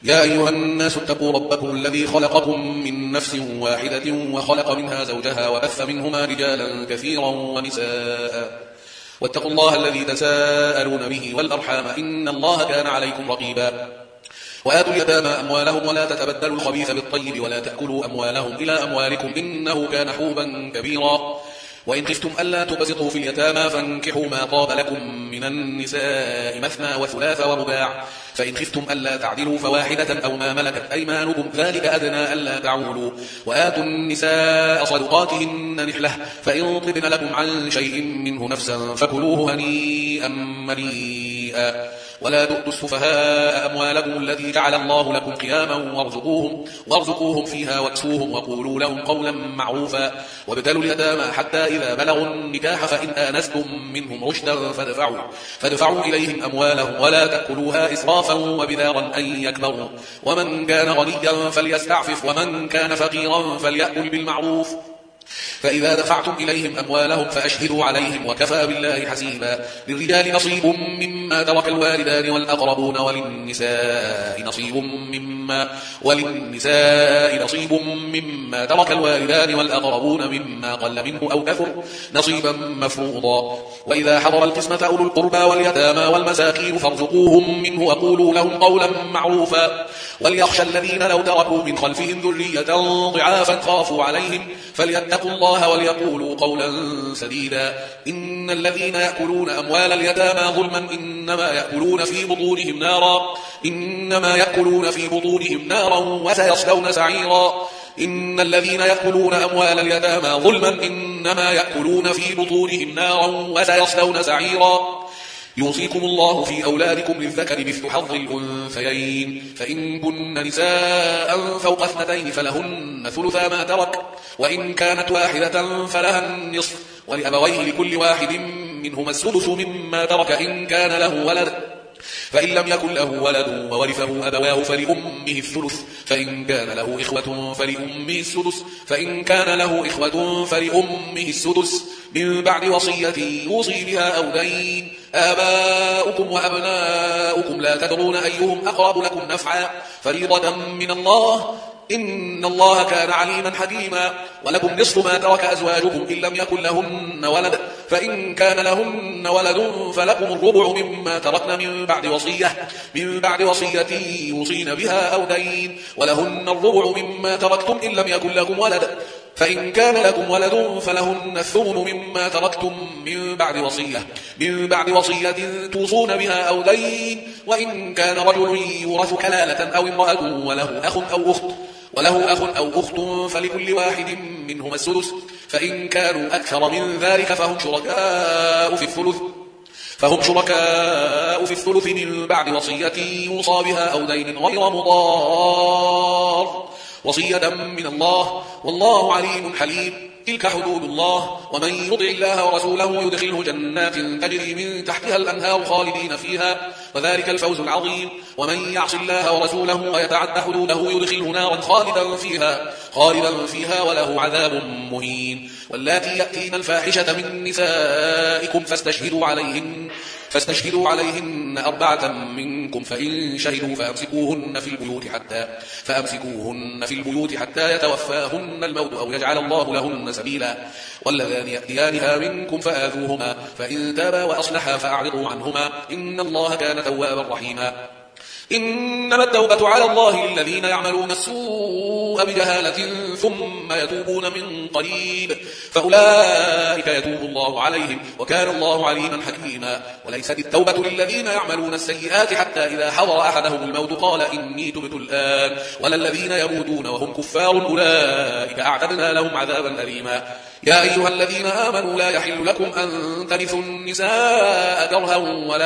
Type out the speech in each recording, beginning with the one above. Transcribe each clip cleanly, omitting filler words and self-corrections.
يا أيها الناس اتقوا ربكم الذي خلقكم من نفس واحدة وخلق منها زوجها وبث منهما رجالا كثيرا ونساء واتقوا الله الذي تساءلون به والأرحام إن الله كان عليكم رقيبا وآتوا اليتامى أموالهم ولا تتبدلوا الخبيث بالطيب ولا تأكلوا أموالهم إلى أموالكم إنه كان حوبا كبيرا وإن خفتم ألا تقسطوا في اليتامى فانكحوا ما طاب لكم من النساء مثنى وثلاث ورباع فإن خفتم ألا تعدلوا فواحدة أو ما ملكت أيمانكم ذلك أدنى ألا تعولوا وآتوا النساء صدقاتهن نحلة فإن طبن لكم عن شيء منه نفسا فكلوه هنيئا مريئا ولا تؤتوا السفهاء أموالكم التي جعل الله لكم قياما وارزقوهم فيها واكسوهم وقولوا لهم قولا معروفا وابتلوا اليتامى حتى إذا بلغوا النكاح فإن آنستم منهم رشدا فادفعوا إليهم أموالهم ولا تأكلوها إسرافا وبدارا أن يكبروا ومن كان غنيا فليستعفف ومن كان فقيرا فليأكل بالمعروف فإذا دفعتم إليهم أموالهم فأشهدوا عليهم وكفى بالله حسيبا للرجال نصيب مما ترك الوالدان والأقربون وللنساء نصيب مما ترك الوالدان والأقربون مما قل منه أو كثر نصيبا مفروضا وإذا حضر القسمة أولو القربى واليتامى والمساكين فارزقوهم منه وقولوا لهم قولا معروفا وليخشى الذين لو تركوا من خلفهم ذرية ضعافا خافوا عليهم فليتقوا الله وليقولوا قولا سديدا إن الذين يأكلون أموال اليتامى ظلما إنما يأكلون في بطونهم نارا وسيصلون سعيرا إن الذين يأكلون أموال اليتامى ظلما إنما يأكلون في بطونهم نارا وسيصلون سعيرا يوصيكم الله في أولادكم للذكر مثل حظ الأنثيين فإن كن نساء فوق 2 فلهن ثلثا ما ترك وإن كانت واحدة فلها النصف ولأبويه لكل واحد منهما السدس مما ترك إن كان له ولد فإن لم يكن له ولد وورثه أبواه فلأمه الثلث فإن كان له إخوة فلأمه السدس من بعد وصية يوصي بها أو دين آباؤكم وأبناؤكم لا تدرون أيهم أقرب لكم نفعا فريضة من الله إن الله كان عليما حكيما ولكم نصف ما ترك أزواجكم إن لم يكن لهن ولد فإن كان لهن ولد فلكم الربع مما تركن من بعد وصية يوصين بها أو دين ولهن الربع مما تركتم إن لم يكن لكم ولد فإن كان لكم ولد فلهن الثمن مما تركتم من بعد وصية توصون بها أو دين وإن كان رجل يورث كلالة أو امرأة وله أخ أو أخت فلكل واحد منهما السدس فإن كانوا أكثر من ذلك فهم شركاء في الثلث من بعد وصية يوصى بها أو دين غير مضار وصية من الله والله عليم حليم تلك حدود الله ومن يطع الله ورسوله يدخله جنات تجري من تحتها الأنهار خالدين فيها وذلك الفوز العظيم ومن يعص الله ورسوله ويتعد حدوده يدخله نارا خالدا فيها وله عذاب مهين واللاتي يأتين الفاحشة من نسائكم فاستشهدوا عليهن 4 منكم فإن شهدوا فأمسكوهن في البيوت حتى يتوفاهن الموت أو يجعل الله لهن سبيلا واللذان يأتيانها منكم فآذوهما فإن تابا وأصلحا فأعرضوا عنهما إن الله كان توابا رحيما إنما التوبة على الله للذين يعملون السوء بجهالة ثم يتوبون من قريب فأولئك يتوب الله عليهم وكان الله عليما حكيما وليست التوبة للذين يعملون السيئات حتى إذا حضر أحدهم الموت قال إني تبت الآن ولا الذين يموتون وهم كفار أولئك أعتدنا لهم عذابا أليما يا أيها الذين آمنوا لا يحل لكم أن ترثوا النساء كرها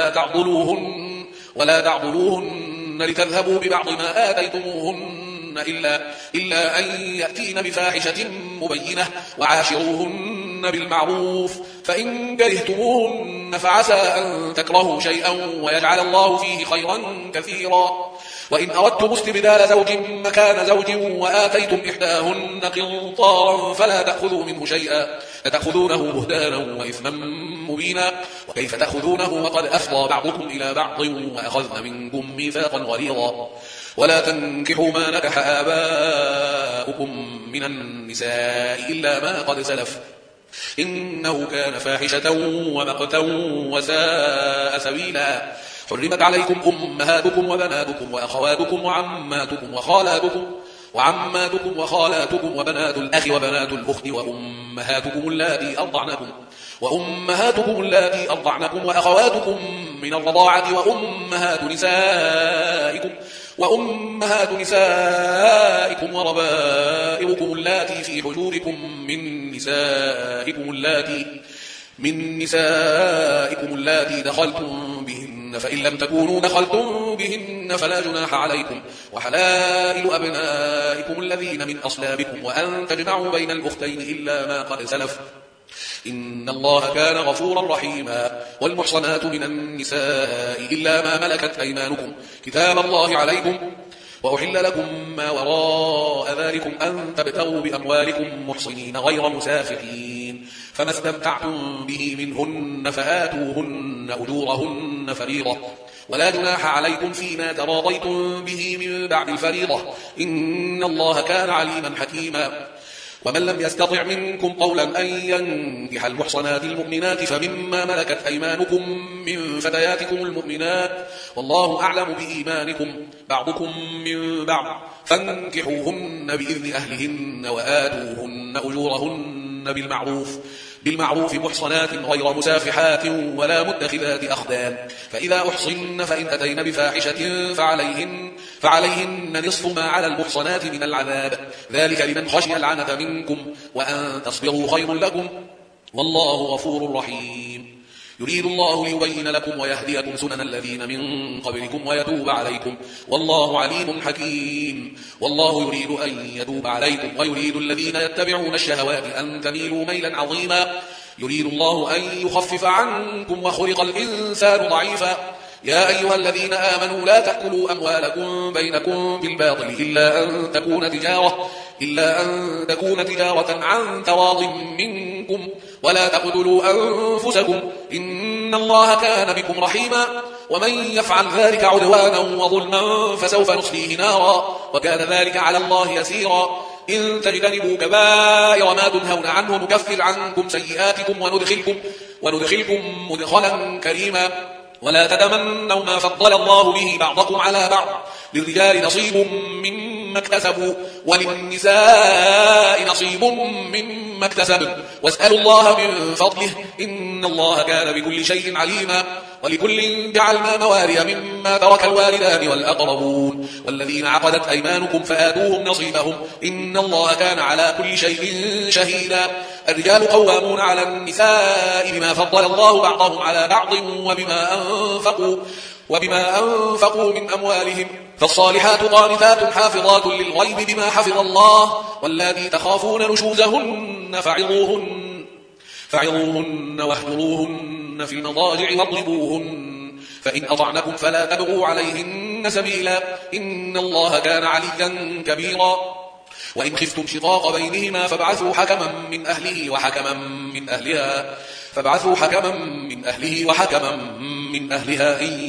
ولا تعضلوهن لتذهبوا ببعض ما آتيتموهن إلا أن يأتين بفاحشة مبينة وعاشروهن بالمعروف فإن كرهتموهن فعسى أن تكرهوا شيئا ويجعل الله فيه خيرا كثيرا وإن أردتم استبدال زوج مكان زوج وآتيتم إحداهن قنطارا فلا تأخذوا منه شيئا لتأخذونه بهتانا وإثما مبينا وكيف تأخذونه وقد أفضى بعضكم إلى بعض وأخذن منكم ميثاقا غليظا ولا تنكحوا ما نكح آباؤكم من النساء إلا ما قد سلف إنه كان فاحشة ومقتا وساء سبيلا حرمت عليكم أمهاتكم وبناتكم وأخواتكم وعماتكم وخالاتكم وبنات الأخ وبنات الأخت وأمهاتكم اللاتي أرضعنكم وأخواتكم من الرضاعة وأمهات نسائكم وربائبكم اللاتي في حجوركم من نسائكم اللاتي دخلتم بهن فإن لم تكونوا دخلتم بهن فلا جناح عليكم وحلائل أبنائكم الذين من أصلابكم وأن تجمعوا بين الأختين إلا ما قد سلف إن الله كان غفورا رحيما والمحصنات من النساء إلا ما ملكت أيمانكم كتاب الله عليكم وأحل لكم ما وراء ذلكم أن تبتغوا بأموالكم محصنين غير مسافحين فما استمتعتم به منهن فآتوهن أجورهن فريضة ولا جناح عليكم فيما تراضيتم به من بعد الفريضة إن الله كان عليما حكيما ومن لم يستطع منكم قولا أن ينكح المحصنات المؤمنات فمما ملكت أيمانكم من فتياتكم المؤمنات والله أعلم بإيمانكم بعضكم من بعض فانكحوهن بإذن أهلهن وآتوهن أجورهن بالمعروف محصنات غير مسافحات ولا متخذات أخدان فإذا أحصن فإن أتين بفاحشة فعليهن نصف ما على المحصنات من العذاب ذلك لمن خشي العنة منكم وأن تصبروا خير لكم والله غفور رحيم يريد الله ليبين لكم ويهديكم سنن الذين من قبلكم ويتوب عليكم والله عليم حكيم والله يريد أن يتوب عليكم ويريد الذين يتبعون الشهوات أن تميلوا ميلا عظيما يريد الله أن يخفف عنكم وخلق الإنسان ضعيفا يا أيها الذين آمنوا لا تأكلوا أموالكم بينكم بالباطل إلا أن تكون تجارة عن تراض منكم ولا تقتلوا أنفسكم إن الله كان بكم رحيما ومن يفعل ذلك عدوانا وظلما فسوف نصليه نارا وكان ذلك على الله يسيرا إن تجتنبوا كبائر ما تنهون عنه نكفر عنكم سيئاتكم وندخلكم مدخلا كريما ولا تتمنوا ما فضل الله به بعضكم على بعض للرجال نصيب مما اكتسبوا وللنساء نصيب مما اكتسبن واسألوا الله من فضله إن الله كان بكل شيء عليما ولكل جعلنا موالي مما ترك الوالدان والأقربون والذين عقدت أيمانكم فآتوهم نصيبهم إن الله كان على كل شيء شهيدا الرجال قوامون على النساء بما فضل الله بعضهم على بعض وبما أنفقوا من أموالهم فالصالحات قانتات حافظات للغيب بما حفظ الله واللاتي تخافون نشوزهن فعظوهن واهجروهن في المضاجع واضربوهن فإن أطعنكم فلا تبغوا عليهن سبيلا إن الله كان عليا كبيرا وإن خفتم شقاق بينهما فابعثوا حكما من أهله وحكما من أهلها إن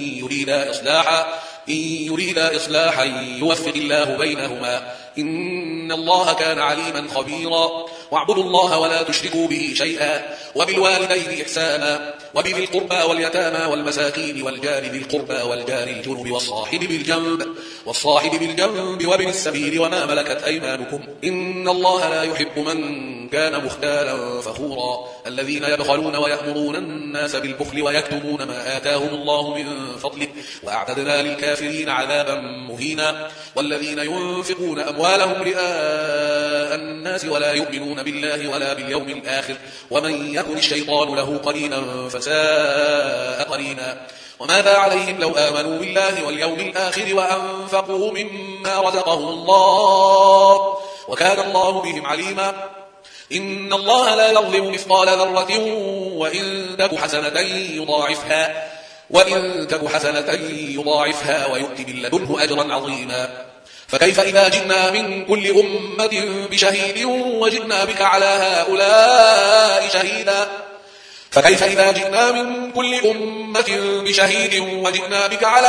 يريدا إصلاحا يوفق الله بينهما إن الله كان عليما خبيرا واعبدوا الله ولا تشركوا به شيئا وبالوالدين إحسانا وبذي القربى واليتامى والمساكين والجار ذي القربى والجار الجنب والصاحب بالجنب وابن السبيل وما ملكت أيمانكم إن الله لا يحب من كان مختالا فخورا الذين يبخلون ويأمرون الناس بالبخل ويكتمون ما آتاهم الله من فضله وأعتدنا للكافرين عذابا مهينا والذين ينفقون أموالهم رئاء الناس ولا يؤمنون بالله ولا باليوم الآخر ومن يكن الشيطان له قرينا فساء قرينا وماذا عليهم لو آمنوا بالله واليوم الآخر وأنفقوا مما رزقهم الله وكان الله بهم عليما إن الله لا يظلم مثقال ذرة وإن تك حسنة يضاعفها ويؤتي من لدنه أجرا عظيما فكيف إذا جئنا من كل أمة بشهيد وجئنا بك على هؤلاء شهيدا فكيف إذا جئنا من كل أمة بشهيد وجئنا بك على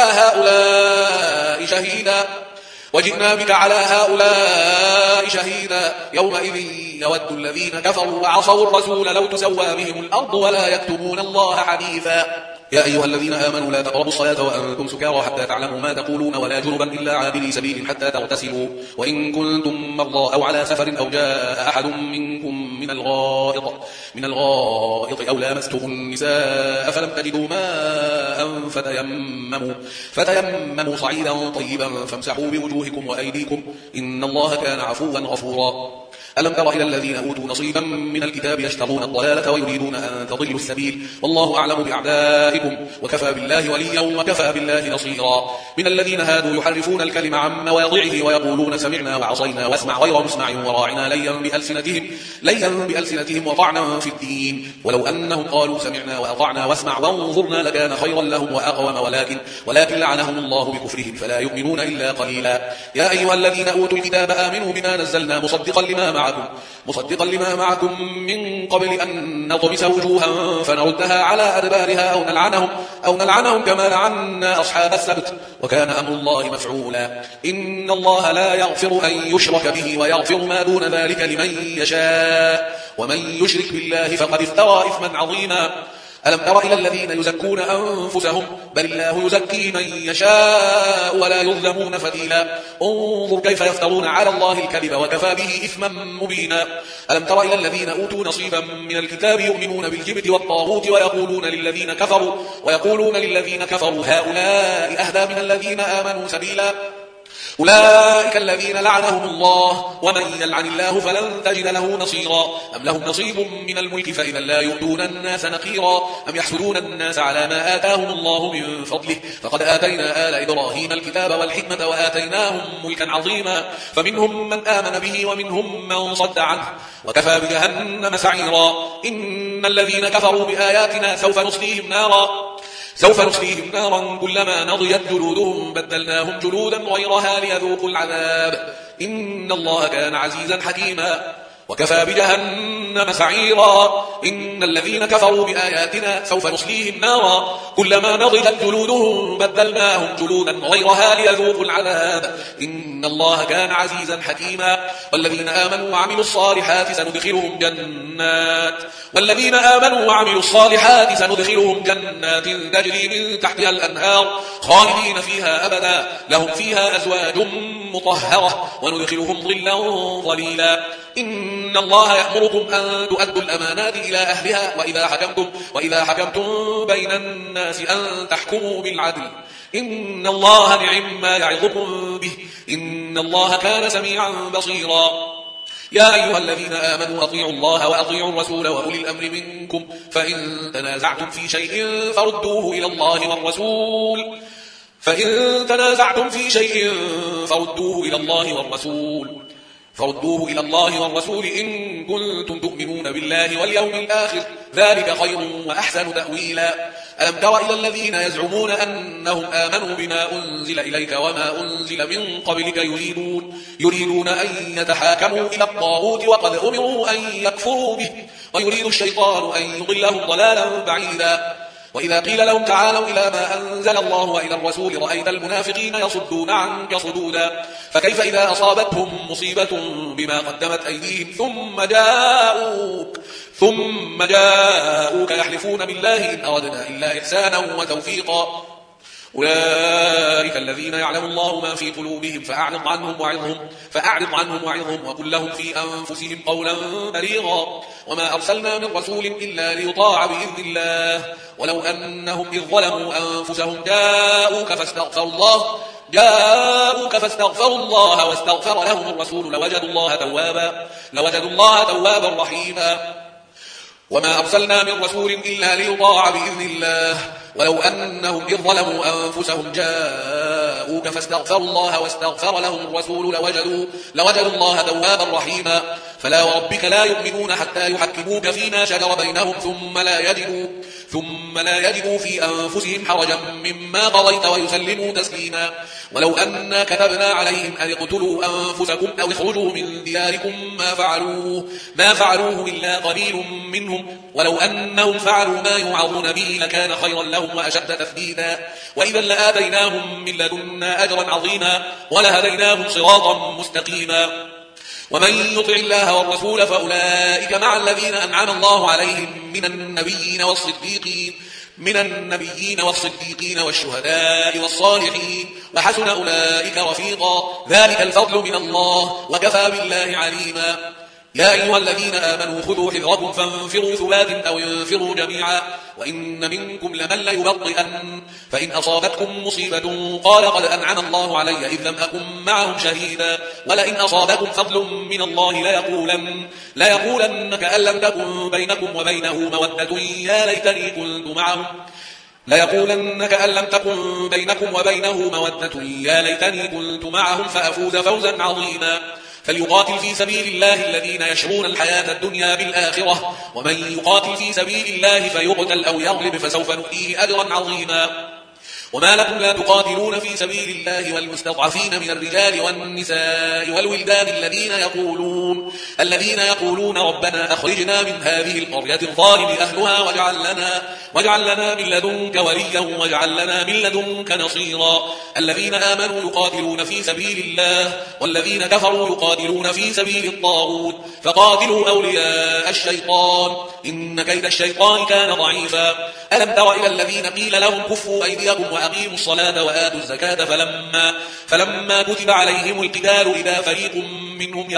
هؤلاء شهيدا يومئذ يود الذين كفروا وعصوا الرسول لو تسوى بهم الأرض ولا يكتمون الله حديثا يا أيها الذين آمنوا لا تقربوا الصلاة وأنتم سكارى حتى تعلموا ما تقولون ولا جنبا إلا عابري سبيل حتى تغتسلوا وإن كنتم مرضى أو على سفر أو جاء أحد منكم من الغائط أو لامستم النساء فلم تجدوا ماء فتيمموا صعيدا طيبا فامسحوا بوجوهكم وأيديكم إن الله كان عفوا غفورا ألم تر إلى الذين أوتوا نصيبا من الكتاب يشترون الضلالة ويريدون أن تضلوا السبيل والله أعلم بأعدائكم وكفى بالله وليا وكفى بالله نصيرا من الذين هادوا يحرفون الكلم عن مواضعه ويقولون سمعنا وعصينا واسمع غير مسمع وراعنا ليا بألسنتهم وطعنا في الدين ولو أنهم قالوا سمعنا وأطعنا واسمع وانظرنا لكان خيرا لهم وأقوم ولكن لعنهم الله بكفرهم فلا يؤمنون إلا قليلا يا أيها الذين أوتوا الكتاب آمنوا بما نزلنا مصدقا لما معكم من قبل أن نطمس وجوها فنردها على أدبارها أو نلعنهم كما لعنا أصحاب السبت وكان أمر الله مفعولا إن الله لا يغفر أن يشرك به ويغفر ما دون ذلك لمن يشاء ومن يشرك بالله فقد افترى إثما عظيما ألم تر إلى الذين يزكون أنفسهم بل الله يزكي من يشاء ولا يظلمون فتيلا انظر كيف يفترون على الله الكذب وكفى به إثما مبينا ألم تر إلى الذين أوتوا نصيبا من الكتاب يؤمنون بالجبت والطاغوت ويقولون للذين كفروا هؤلاء أهدى من الذين آمنوا سبيلا أولئك الذين لعنهم الله ومن يلعن الله فلن تجد له نصيرا أم لهم نصيب من الملك فإذا لا يؤتون الناس نقيرا أم يحسدون الناس على ما آتاهم الله من فضله فقد آتينا آل إبراهيم الكتاب والحكمة وآتيناهم ملكا عظيما فمنهم من آمن به ومنهم من صد عنه وكفى بجهنم سعيرا إن الذين كفروا بآياتنا سوف نصليهم نارا كلما نضجت جلودهم بدلناهم جلودا غيرها ليذوقوا العذاب إن الله كان عزيزا حكيما وكفى بجهنم سعيرا إن الذين كفروا بآياتنا سوف نصليهم نارا كلما نضجت جلودهم بدلناهم جلودا غيرها ليذوقوا العذاب إن الله كان عزيزا حكيما والذين آمنوا وعملوا الصالحات سندخلهم جنات تجري من تحتها الأنهار خالدين فيها أبدا لهم فيها أزواج مطهرة وندخلهم ظلا ظليلا إن الله يأمركم أن تؤدوا الأمانات إلى أهلها وإذا حكمتم بين الناس أن تحكموا بالعدل إن الله نعم ما يعظكم به إن الله كان سميعا بصيرا يا أيها الذين آمنوا أطيعوا الله وأطيعوا الرسول وأولي الأمر منكم فإن تنازعتم في شيء فردوه إلى الله والرسول إن كنتم تؤمنون بالله واليوم الآخر ذلك خير وأحسن تأويلا ألم تر إلى الذين يزعمون أنهم آمنوا بما أنزل إليك وما أنزل من قبلك يريدون أن يتحاكموا إلى الطاغوت وقد أمروا أن يكفروا به ويريد الشيطان أن يضلهم ضلالا بعيدا وإذا قيل لهم تعالوا إلى ما أنزل الله وإلى الرسول رأيت المنافقين يصدون عنك صدودا فكيف إذا أصابتهم مصيبة بما قدمت أيديهم ثم جاءوك يحلفون بالله إن أردنا إلا إحسانا وتوفيقا أولئك الذين يعلم الله ما في قلوبهم فأعرض عنهم وعظهم وقل لهم في أنفسهم قولا بليغا وما أرسلنا من رسول إلا ليطاع بإذن الله ولو أنهم إذ ظلموا أنفسهم جاءوك فاستغفروا الله واستغفر لهم الرسول لوجدوا الله توابا رحيما وما أرسلنا من رسول إلا ليطاع بإذن الله ولو أنهم إذ ظلموا أنفسهم جاءوك فاستغفروا الله واستغفر لهم الرسول لوجدوا الله توابا رحيما ثم لا يجدوا في أنفسهم حرجا مما قضيت ويسلموا تسليما. ولو أنا كتبنا عليهم أن اقتلوا أنفسكم أو اخرجوا من دياركم ما فعلوه إلا قليل منهم، ولو أنهم فعلوا ما يوعظون به لكان خيرا لهم وأشد تثبيتا، وإذا لآتيناهم من لدنا أجرا عظيما ولهديناهم صراطا مستقيما. ومن يطع الله والرسول فأولئك مع الذين أنعم الله عليهم من النبيين والصديقين والشهداء والصالحين، وحسن أولئك رفيقا، ذلك الفضل من الله وكفى بالله عليما. يا أيها الذين آمنوا خذوا حذركم فانفروا ثبات أو انفروا جميعا، وإن منكم لمن ليبطئن فإن أصابتكم مصيبة قال قد أنعم الله علي إذ لم أكن معهم شهيدا، ولئن أصابكم فضل من الله ليقولن كأن لم تكن بينكم وبينه مودة يا ليتني كنت معهم فأفوز فوزا عظيما. فليقاتل في سبيل الله الذين يشرون الحياة الدنيا بالآخرة، ومن يقاتل في سبيل الله فيقتل أو يغلب فسوف نؤتيه أجرا عظيما. وما لكم لا تقاتلون في سبيل الله والمستضعفين من الرجال والنساء والولدان الذين يقولون ربنا أخرجنا من هذه القرية الظالم أهلها واجعل لنا من لدنك وليا واجعل لنا من لدنك نصيرا. الذين آمنوا يقاتلون في سبيل الله والذين كفروا يقاتلون في سبيل الطاغوت فقاتلوا أولياء الشيطان إن كيد الشيطان كان ضعيفا. ألم تر إلى الذين قيل لهم كفوا أيديكم وأقيموا الصلاة وآتوا الزكاة فلما كتب عليهم القتال إذا فريق منهم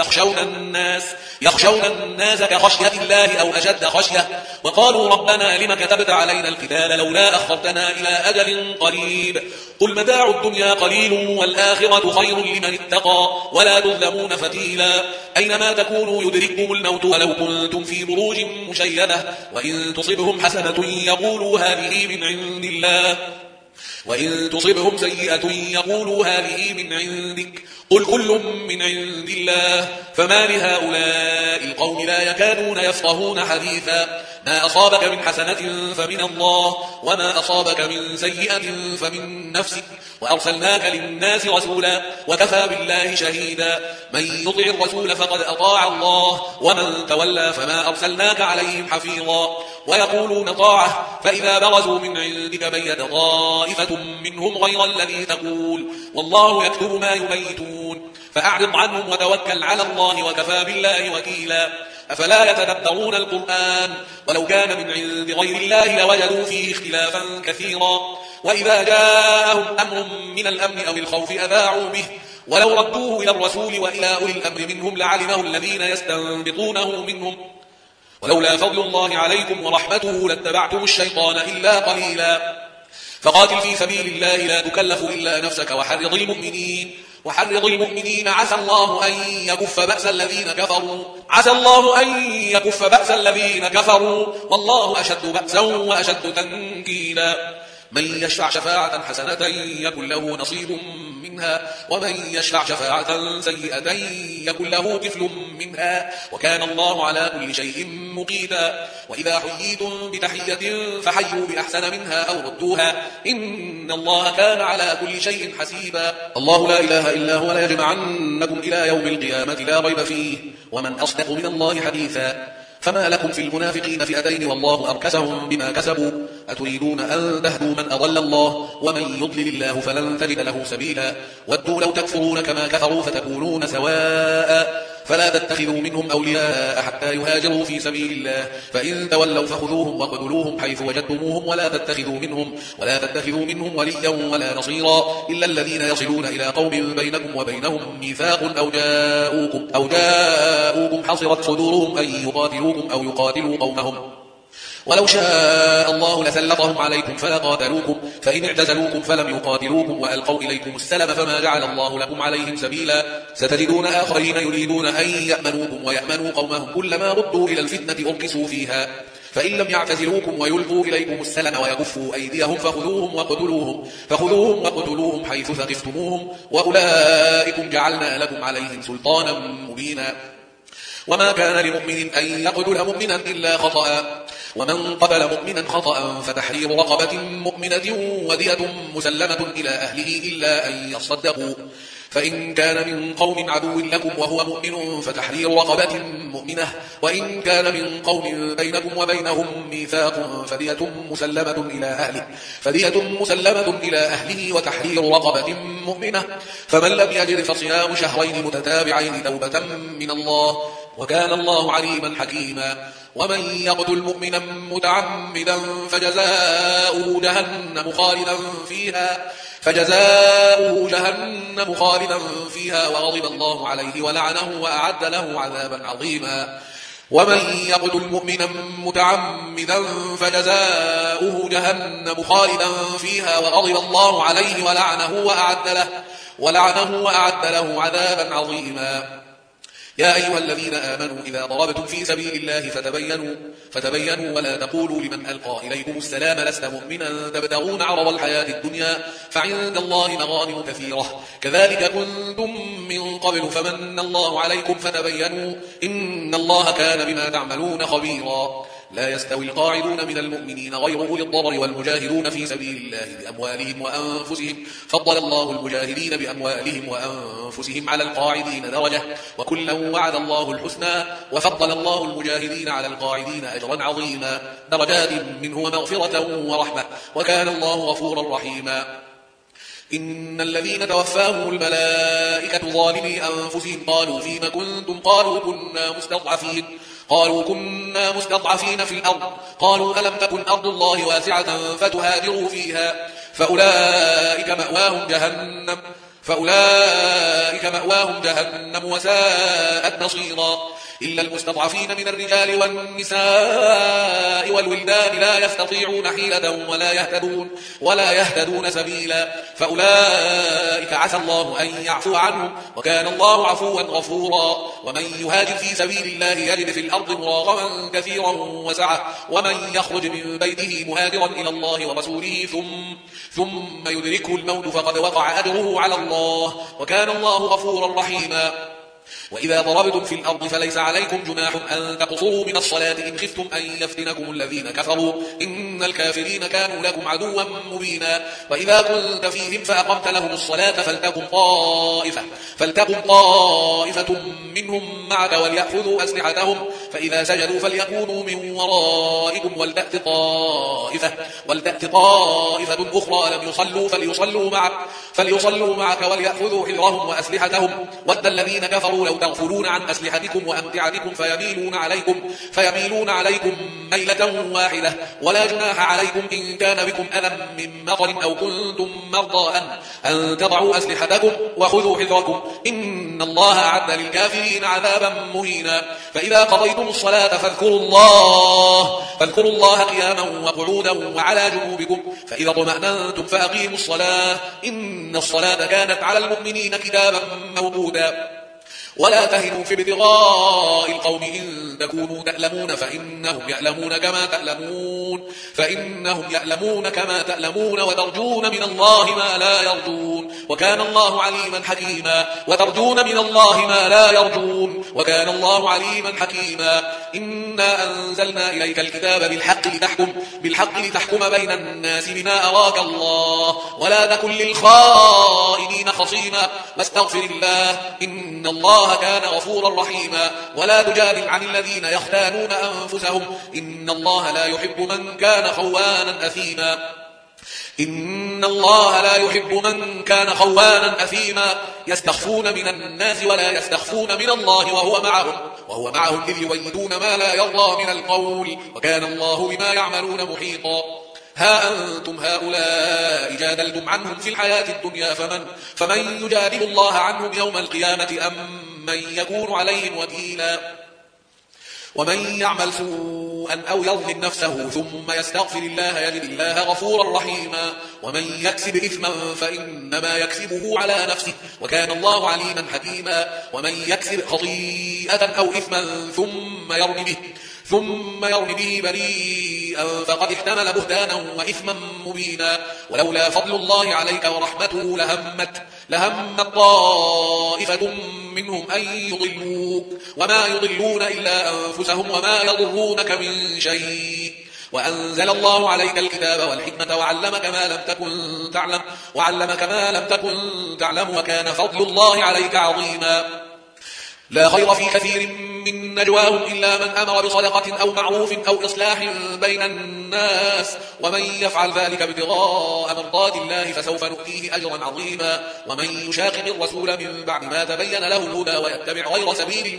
يخشون الناس كخشية الله أو أشد خشية، وقالوا ربنا لم كتبت علينا القتال لولا أخرتنا إلى أجل قريب. قل متاع الدنيا قليل والآخرة خير لمن اتقى ولا تظلمون فتيلا. أينما تكونوا يدرككم الموت ولو كنتم في بروج مشيدة، وإن تصبهم حسنة يقولوا هذه من عند الله وإن تصبهم سيئة يقولوا هذه من عندك قل كل من عند الله. فما لهؤلاء القوم لا يكادون يفقهون حديثا. ما أصابك من حسنة فمن الله وما أصابك من سيئة فمن نفسك وأرسلناك للناس رسولا وكفى بالله شهيدا. من يطع الرسول فقد أطاع الله ومن تولى فما أرسلناك عليهم حفيظا. ويقولون طاعة فإذا برزوا من عندك بيت طائفة منهم غير الذي تقول والله يكتب ما يبيتون. فأعرض عنهم وتوكل على الله وكفى بالله وكيلا. أفلا يتدبرون القرآن ولو كان من عند غير الله لوجدوا فيه اختلافا كثيرا. وإذا جاءهم أمر من الأمن أو الخوف أذاعوا به ولو ردوه إلى الرسول وإلى أولي الأمر منهم لعلمه الذين يستنبطونه منهم ولولا فضل الله عليكم ورحمته لاتبعتم الشيطان إلا قليلا. فقاتل في سبيل الله لا تكلف إلا نفسك وحرض المؤمنين عسى الله أن يكف بأس الذين كفروا والله أشد بأسا وأشد تنكيلا. من يشفع شفاعة حسنة يكن له نصيب منها ومن يشفع شفاعة سيئة يكن له كفل منها وكان الله على كل شيء مقيتا. وإذا حييتم بتحية فحيوا بأحسن منها أو ردوها إن الله كان على كل شيء حسيبا. الله لا إله إلا هو لا يجمعنكم إلى يوم القيامة لا ريب فيه ومن أصدق من الله حديثا. فما لكم في المنافقين فئتين والله أركسهم بما كسبوا أتريدون أن تهدوا من أضل الله ومن يضلل الله فلن تجد له سبيلا. ودوا لو تكفرون كما كفروا فتكونون سواء فلا تتخذوا منهم أولياء حتى يهاجروا في سبيل الله فإن تولوا فخذوهم وقتلوهم حيث وجدتموهم ولا تتخذوا منهم وليا ولا نصيرا إلا الذين يصلون إلى قوم بينكم وبينهم ميثاق أو جاءوكم حصرت صدورهم أن يقاتلوكم أو يقاتلوا قومهم ولو شاء الله لسلطهم عليكم فلقاتلوكم فإن اعتزلوكم فلم يقاتلوكم وألقوا إليكم السلم فما جعل الله لكم عليهم سبيلا. ستجدون آخرين يريدون أن يأمنوكم ويأمنوا قومهم كلما ردوا إلى الفتنة أركسوا فيها فإن لم يعتزلوكم ويلقوا إليكم السلم ويكفوا أيديهم فخذوهم وقتلوهم حيث ثقفتموهم وأولئكم جعلنا لكم عليهم سلطانا مبينا. وما كان لمؤمن أن يقتل مؤمنا إلا خطأ ومن قتل مؤمنا خطأ فتحرير رقبة مؤمنة ودية مسلمة إلى أهله إلا أن يصدقوا، فإن كان من قوم عدو لكم وهو مؤمن فتحرير رقبة مؤمنة، وإن كان من قوم بينكم وبينهم ميثاق فدية مسلمة إلى أهله وتحرير رقبة مؤمنة، فمن لم يجد فصيام شهرين متتابعين توبة من الله، وكان الله عليما حكيما. ومن يقتل مؤمنا متعمدا فجزاؤه جهنم خالدا فيها وغضب الله عليه ولعنه وأعد له عذابا عظيما. ومن يقتل مؤمنا متعمدا فجزاؤه جهنم خالدا فيها وغضب الله عليه ولعنه وأعد له عذابا عظيما. يا أيها الذين آمنوا إذا ضربتم في سبيل الله فتبينوا ولا تقولوا لمن ألقى إليكم السلام لست مؤمنا تبتغون عرض الحياة الدنيا فعند الله مغانم كثيرة كذلك كنتم من قبل فمن الله عليكم فتبينوا إن الله كان بما تعملون خبيرا. لا يستوي القاعدون من المؤمنين غير أولي الضرر والمجاهدون في سبيل الله بأموالهم وأنفسهم فضل الله المجاهدين بأموالهم وأنفسهم على القاعدين درجة وكلا وعد الله الحسنى وفضل الله المجاهدين على القاعدين أجرا عظيما درجات منه ومغفرة ورحمة وكان الله غفورا رحيما. إن الذين توفاهم الملائكة ظالمي أنفسهم قالوا فيما كنتم قالوا كنا مستضعفين في الأرض قالوا ألم تكن أرض الله واسعة فتهاجروا فيها فأولئك مأواهم جهنم وساءت مصيرا إلا المستضعفين من الرجال والنساء والولدان لا يستطيعون حيلة ولا يهتدون سبيلا فأولئك عسى الله أن يعفو عنهم وكان الله عفوا غفورا. ومن يهاجر في سبيل الله يجد في الأرض مراغما كثيرا وسعة ومن يخرج من بيته مهاجرا إلى الله ورسوله ثم يدركه الموت فقد وقع أجره على الله وكان الله غفورا رحيما. وإذا ضربتم في الأرض فليس عليكم جناح أن تقصروا من الصلاة إن خفتم أن يفتنكم الذين كفروا إن الكافرين كانوا لكم عدوا مبينا. وإذا كنت فيهم فأقمت لهم الصلاة فلتقم طائفة منهم معك وليأخذوا أسلحتهم فإذا سجدوا فليكونوا من ورائكم ولتأت طائفة أخرى لم يصلوا فليصلوا معك وليأخذوا حذرهم وأسلحتهم ود الذين كفروا لو تغفلون عن أسلحتكم وأمتعتكم فيميلون عليكم ميلة واحدة ولا جناح عليكم إن كان بكم ألم من مطر أو كنتم مرضى أن تضعوا أسلحتكم وخذوا حذركم إن الله أعد للكافرين عذابا مهينا. فإذا قضيتم الصلاة فاذكروا الله قياما وقعودا وعلى جنوبكم فإذا اطمأننتم فأقيموا الصلاة إن الصلاة كانت على المؤمنين كتابا موقوتا. ولا تهنوا في ابتغاء القوم إن تكونوا تألمون فإنهم يألمون كما تألمون وترجون من الله ما لا يرجون وكان الله عليما حكيما. إنا أنزلنا إليك الكتاب بالحق لتحكم بين الناس بما أراك الله ولا تكن للخائنين خصيما واستغفر الله إن الله كان غفورا رحيما. ولا تجادل عن الذين يختانون أنفسهم إن الله لا يحب من كان خوانا أثيما. يستخفون من الناس ولا يستخفون من الله وهو معهم إذ يبيتون ما لا يرضى من القول وكان الله بما يعملون محيطا. ها أنتم هؤلاء جادلتم عنهم في الحياة الدنيا فمن يجادل الله عنهم يوم القيامة أم من يكون عليهم وكيلا. ومن يعمل سوءا أو يظلم نفسه ثم يستغفر الله يجد الله غفورا رحيما. ومن يكسب إثما فإنما يكسبه على نفسه وكان الله عليما حكيما. ومن يكسب خطيئة أو إثما ثم يرم به بريئا فقد احتمل بهتانا وإثما مبينا. ولولا فضل الله عليك ورحمته لهمت طائفة منهم أن يضلوك وما يضلون إلا أنفسهم وما يضرونك من شيء وأنزل الله عليك الكتاب والحكمة وعلمك ما لم تكن تعلم وكان فضل الله عليك عظيما. لا خير في كثير من نجواهم إلا من أمر بصدقة أو معروف أو إصلاح بين الناس ومن يفعل ذلك ابتغاء مرضات الله فسوف نؤتيه أجرا عظيما. ومن يشاقق الرسول من بعد ما تبين له الهدى ويتبع غير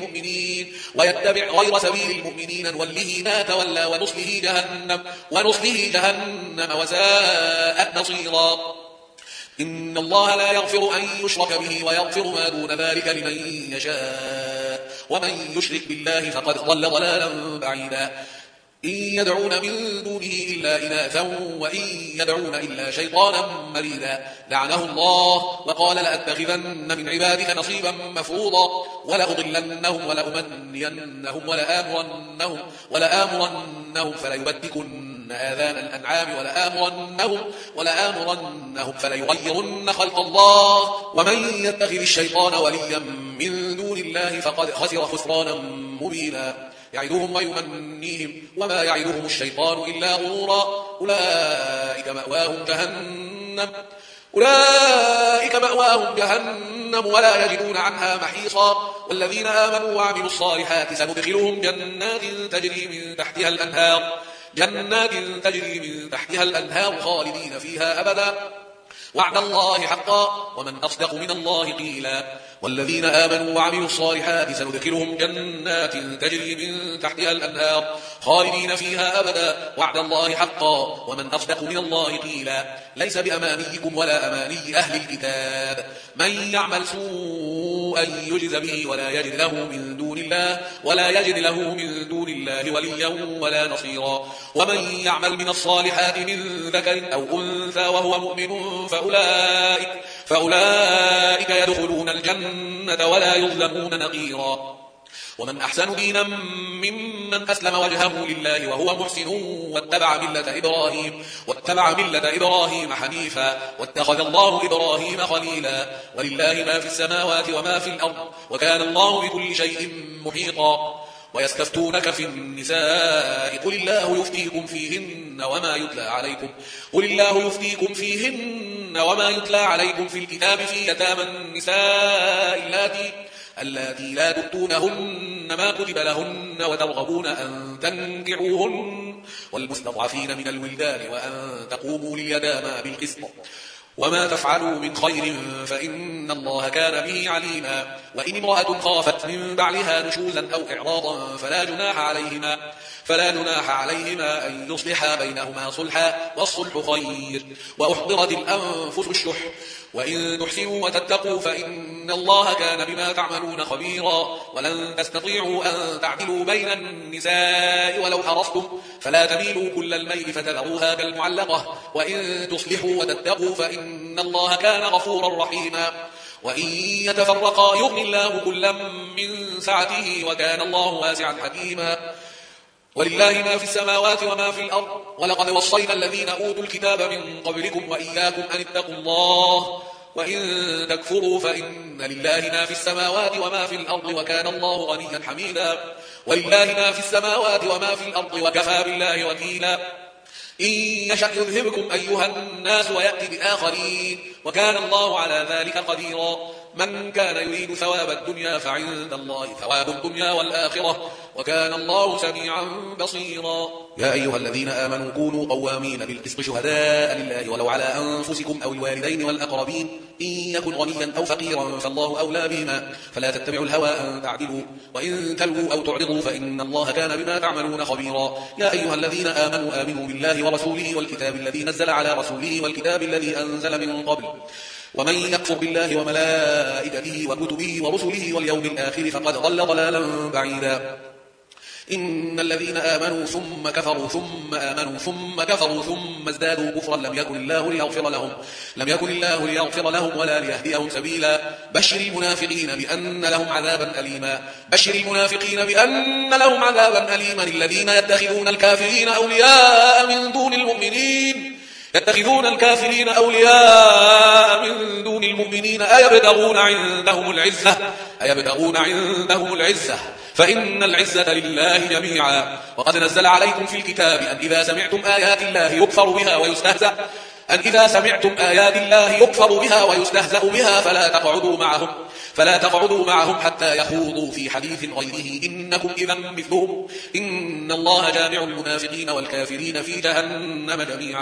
سبيل المؤمنين نوله ما تولى ونصله جهنم وساءت مصيرا. إن الله لا يغفر أن يشرك به ويغفر ما دون ذلك لمن يشاء ومن يشرك بالله فقد ضل ضلالا بعيدا. إن يدعون من دونه إلا إناثا وإن يدعون إلا شيطانا مريدا. لعنه الله وقال لأتخذن من عبادك نصيبا مفروضا ولأضلنهم ولأمنينهم ولآمرنهم فليبتكن آذان الأنعام ولآمرنهم فليغيرن خلق الله ومن يتخذ الشيطان وليا من دون الله فقد خسر خسرانا مبينا. يعدهم ويمنيهم وما يعدهم الشيطان إلا غرورا. أولئك مأواهم جهنم ولا يجدون عنها محيصا. والذين آمنوا وعملوا الصالحات سندخلهم جنات تجري من تحتها الأنهار خالدين فيها أبدا وعد الله حقا ومن أصدق من الله قيلا. والذين آمنوا وعملوا الصالحات سندخلهم جنات تجري من تحتها الأنهار خالدين فيها أبدا وعد الله حقا ومن أصدق من الله قيلا. ليس بأمانيكم ولا أماني أهل الكتاب من يعمل سوءا يجز به ولا يجد له من دون الله وليا ولا نصيرا. ومن يعمل من الصالحات من ذكر أو أنثى وهو مؤمن فأولئك يدخلون الجنة ولا يظلمون نقيرا. ومن أحسن دينا ممن أسلم وجهه لله وهو محسن واتبع ملة إبراهيم حنيفا واتخذ الله إبراهيم خليلا. ولله ما في السماوات وما في الأرض وكان الله بكل شيء محيطا. ويستفتونك في النساء قل الله يفتيكم فيهن وما يتلى عليكم في الكتاب في يتامى النساء اللاتي لا تؤتونهن ما كتب لهن وترغبون أن تنكحوهن والمستضعفين من الولدان وأن تقوموا لليتامى بالقسط وما تفعلوا من خير فإن الله كان به عليما. وإن امرأة خافت من بعلها نشوزا أو إعراضا فلا جناح عليهما أن يصلحا بينهما صلحا والصلح خير. وأحضرت الأنفس الشح وإن تحسنوا وتتقوا فإن الله كان بما تعملون خبيرا. ولن تستطيعوا أن تعدلوا بين النساء ولو حرصتم فلا تميلوا كل الميل فتذروها كالمعلقة. وإن تصلحوا وتتقوا فإن الله كان غفورا رحيما. وإن يتفرقا يغني الله كلا من سعته وكان الله واسعا حكيما. ولله ما في السماوات وما في الأرض ولقد وصينا الذين أوتوا الكتاب من قبلكم وإياكم أن اتقوا الله وإن تكفروا فإن لله ما في السماوات وما في الأرض وكان الله غنيا حميدا. ولله ما في السماوات وما في الأرض وكفى بالله وكيلا. إن يشأ يذهبكم أيها الناس ويأتي بآخرين وكان الله على ذلك قديرا. من كان يريد ثواب الدنيا فعند الله ثواب الدنيا والآخرة وكان الله سميعا بصيرا. يا أيها الذين آمنوا كونوا قوامين بالقسط شهداء لله ولو على أنفسكم أو الوالدين والأقربين إن يكن غنيا أو فقيرا فالله أولى بهما فلا تتبعوا الهوى أن تعدلوا وإن تلووا أو تعرضوا فإن الله كان بما تعملون خبيرا. يا أيها الذين آمنوا بالله ورسوله والكتاب الذي نزل على رسوله والكتاب الذي أنزل من قبل ومن يكفر بالله وملائكته وكتبه ورسله واليوم الآخر فقد ضل ضلالا بعيدا. إن الذين آمنوا ثم كفروا ثم آمنوا ثم كفروا ثم ازدادوا كفرا لم يكن الله ليغفر لهم ولا ليهديهم سبيلا. بشر المنافقين بأن لهم عذابا أليما الذين يتخذون الكافرين أولياء من دون المؤمنين يتخذون الكافرين أولياء من دون المؤمنين أيبتغون عندهم العزة فإن العزة لله جميعا. وقد نزل عليكم في الكتاب أن إذا سمعتم آيات الله يكفر بها ويستهزأ بها فلا تقعدوا معهم حتى يخوضوا في حديث غيره إنكم إذا مثلهم إن الله جامع المنافقين والكافرين في جهنم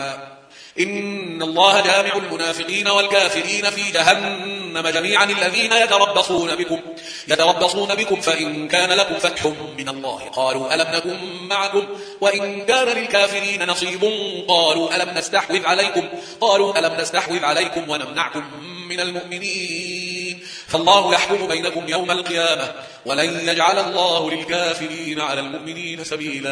جميعا الذين يتربصون بكم فإن كان لكم فتح من الله قالوا ألم نكن معكم وإن كان للكافرين نصيب قالوا ألم نستحوذ عليكم ونمنعكم من المؤمنين فالله يحكم بينكم يوم القيامة ولن يجعل الله للكافرين على المؤمنين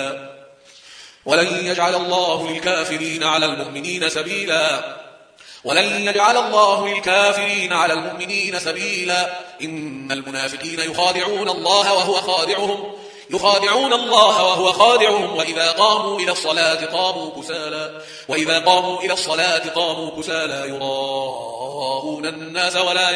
سبيلا إن المنافقين يخادعون الله وهو خادعهم وإذا قاموا إلى الصلاة قاموا كسالى يراءون الناس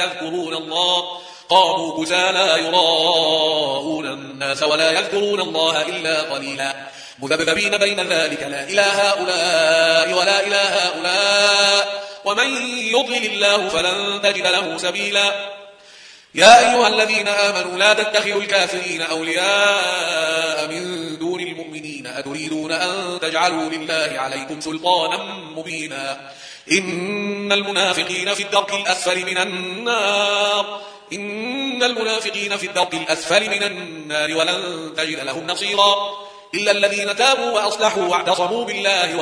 ولا يذكرون الله إلا قليلا مذبذبين بين ذلك لا إلى هؤلاء ولا إلى هؤلاء ومن يضلل الله فلن تجد له سبيلا. يا أيها الذين آمنوا لا تتخذوا الكافرين أولياء من دون المؤمنين أتريدون أن تجعلوا لله عليكم سلطانا مبينا إن المنافقين في الدرك الأسفل من النار ولن تجد لهم نصيرا إلا الذين تابوا وأصلحوا واعتصموا بالله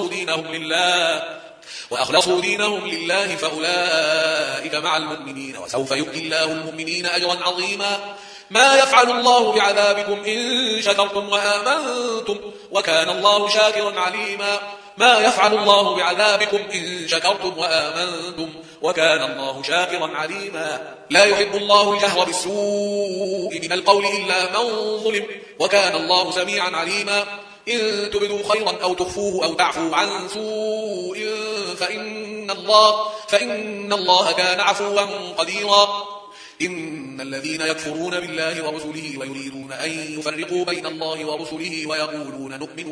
وأخلصوا دينهم لله فأولئك مع المؤمنين وسوف يؤتي الله المؤمنين أجرا عظيما. ما يفعل الله بعذابكم إن شكرتم وآمنتم وكان الله شاكرا عليما. لا يحب الله الجهر بالسوء من القول إلا من ظلم وكان الله سميعا عليما. إن تبدوا خيرا أو تخفوه أو تعفوا عن سوء فإن الله كان عفوا قديرا. إن الذين يكفرون بالله ورسله ويريدون أن يفرقوا بين الله ورسله ويقولون نؤمن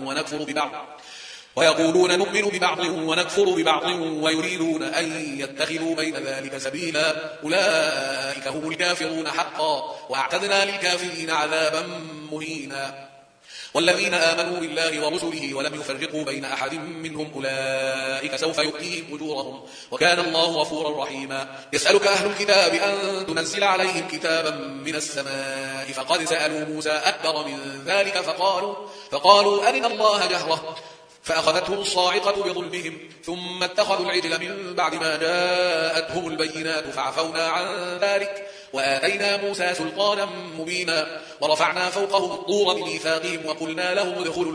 ببعض ونكفر ببعض ويريدون أن يتخذوا بين ذلك سبيلا أولئك هم الكافرون حقا وأعتدنا للكافرين عذابا مهينا. والذين آمنوا بالله ورسله ولم يفرقوا بين أحد منهم أولئك سوف يؤتيهم أجورهم وكان الله غفورا رحيما. يسألك أهل الكتاب أن تنزل عليهم كتابا من السماء فقد سألوا موسى أكبر من ذلك فقالوا أرنا الله جهرة فأخذتهم الصاعقة بظلمهم ثم اتخذوا العجل من بعد ما جاءتهم البينات فعفونا عن ذلك وآتينا موسى سلطانا مبينا. ورفعنا فوقهم الطور بميثاقهم وقلنا لهم ادخلوا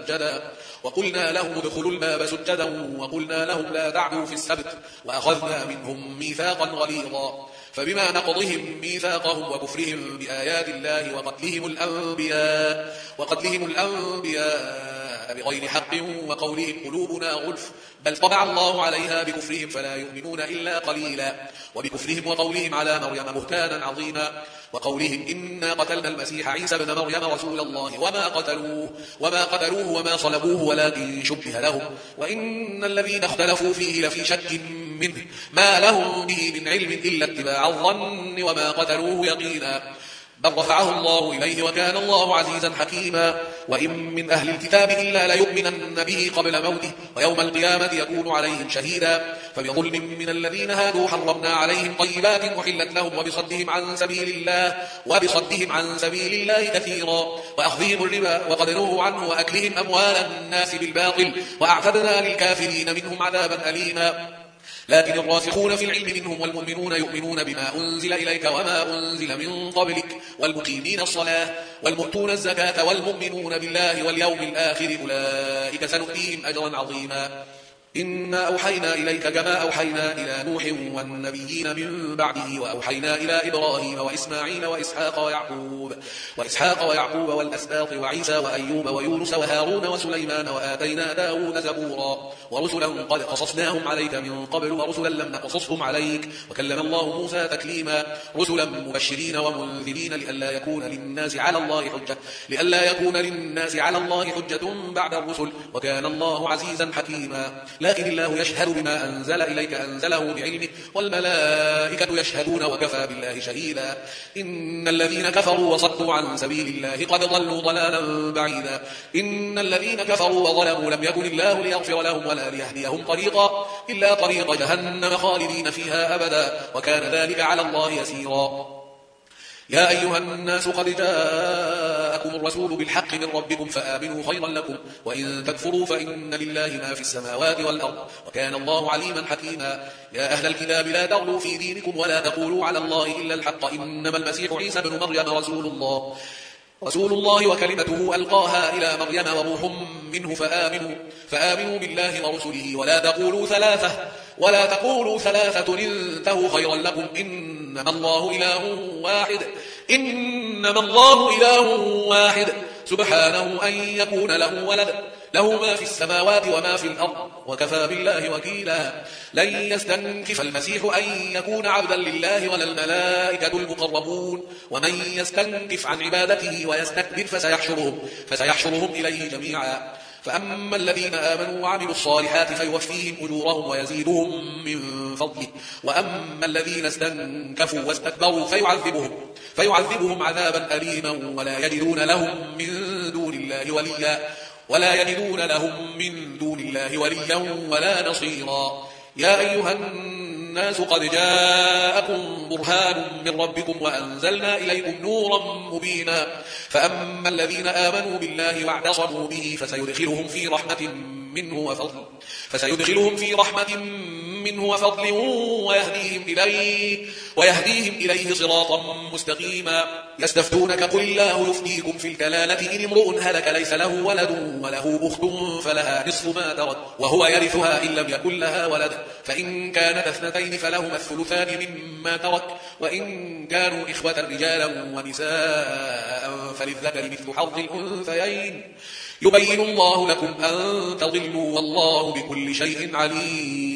الباب سجدا وقلنا لهم لا تعدوا في السبت وأخذنا منهم ميثاقا غليظا. فبما نقضهم ميثاقهم وكفرهم بآيات الله وقتلهم الأنبياء بغير حق وقولهم قلوبنا غلف بل طبع الله عليها بكفرهم فلا يؤمنون إلا قليلا. وبكفرهم وقولهم على مريم بهتانا عظيما وقولهم إنا قتلنا المسيح عيسى ابن مريم رسول الله وما قتلوه وما صلبوه ولكن شبه لهم وإن الذين اختلفوا فيه لفي شك منه ما لهم به من علم إلا اتباع الظن وما قتلوه يقينا بل رفعه الله إليه وكان الله عزيزا حكيما. وإن من أهل الكتاب إلا ليؤمنن به قبل موته ويوم القيامة يكون عليهم شهيدا. فبظلم من الذين هادوا حرمنا عليهم طيبات أحلت لهم وبصدهم عن سبيل الله كثيرا وأخذهم الربا وقد نهوا عنه وأكلهم أموال الناس بالباطل وأعتدنا للكافرين منهم عذابا أليما. لكن الراسخون في العلم منهم والمؤمنون يؤمنون بما أنزل إليك وما أنزل من قبلك والمقيمين الصلاة والمؤتون الزكاة والمؤمنون بالله واليوم الآخر أولئك سنؤتيهم أجرا عظيما. إنا أوحينا إليك كما أوحينا إلى نوح والنبيين من بعده وأوحينا إلى إبراهيم وإسماعيل وإسحاق ويعقوب والأسباط وعيسى وأيوب ويونس وهارون وسليمان وآتينا داود زبورا ورسلا قد قصصناهم عليك من قبل ورسلا لم نقصصهم عليك وكلم الله موسى تكليما رسلا مبشرين ومنذرين لئلا يكون للناس على الله حجة بعد الرسل وكان الله عزيزا حكيما لكن الله يشهد بما أنزل إليك أنزله بعلمه والملائكة يشهدون وكفى بالله شهيدا إن الذين كفروا وصدوا عن سبيل الله قد ضلوا ضلالا بعيدا إن الذين كفروا وظلموا لم يكن الله ليغفر لهم ولا ليهديهم طريقا إلا طريق جهنم خالدين فيها أبدا وكان ذلك على الله يسيرا يا أيها الناس قد جاءكم الرسول بالحق من ربكم فآمنوا خيرا لكم وإن تكفروا فإن لله ما في السماوات والأرض وكان الله عليما حكيما يا أهل الكتاب لا تغلوا في دينكم ولا تقولوا على الله إلا الحق إنما المسيح عيسى بن مريم رسول الله وكلمته ألقاها إلى مريم وروح منه فآمنوا بالله ورسله ولا تقولوا ثلاثة انتهوا خيرا لكم إنما الله إله واحد سبحانه أن يكون له ولد له ما في السماوات وما في الأرض وكفى بالله وكيلا لن يستنكف المسيح أن يكون عبدا لله ولا الملائكة المقربون ومن يستنكف عن عبادته ويستكبر فسيحشرهم إليه جميعا فأما الذين آمنوا وعملوا الصالحات فيوفيهم أجورهم ويزيدهم من فضله وأما الذين استنكفوا واستكبروا فيعذبهم عذابا أليما ولا يجدون لهم من دون الله وليا ولا نصيرا يا أيها الناس قد جاءكم برهان من ربكم وأنزلنا إليكم نورا مبينا فأما الذين آمنوا بالله واعتصموا به فسيدخلهم في رحمة منه وفضل ويهديهم إليه صراطا مستقيما يستفتونك قل الله يفتيكم في الكلالة إن امرؤ هلك ليس له ولد وله أخت فلها نصف ما ترك وهو يرثها إن لم يكن لها ولد فإن كانت اثنتين فلهما الثلثان مما ترك وإن كانوا إخوة رجالا ونساء فللذكر مثل حظ الأنثيين يبين الله لكم أن تضلوا والله بكل شيء عليم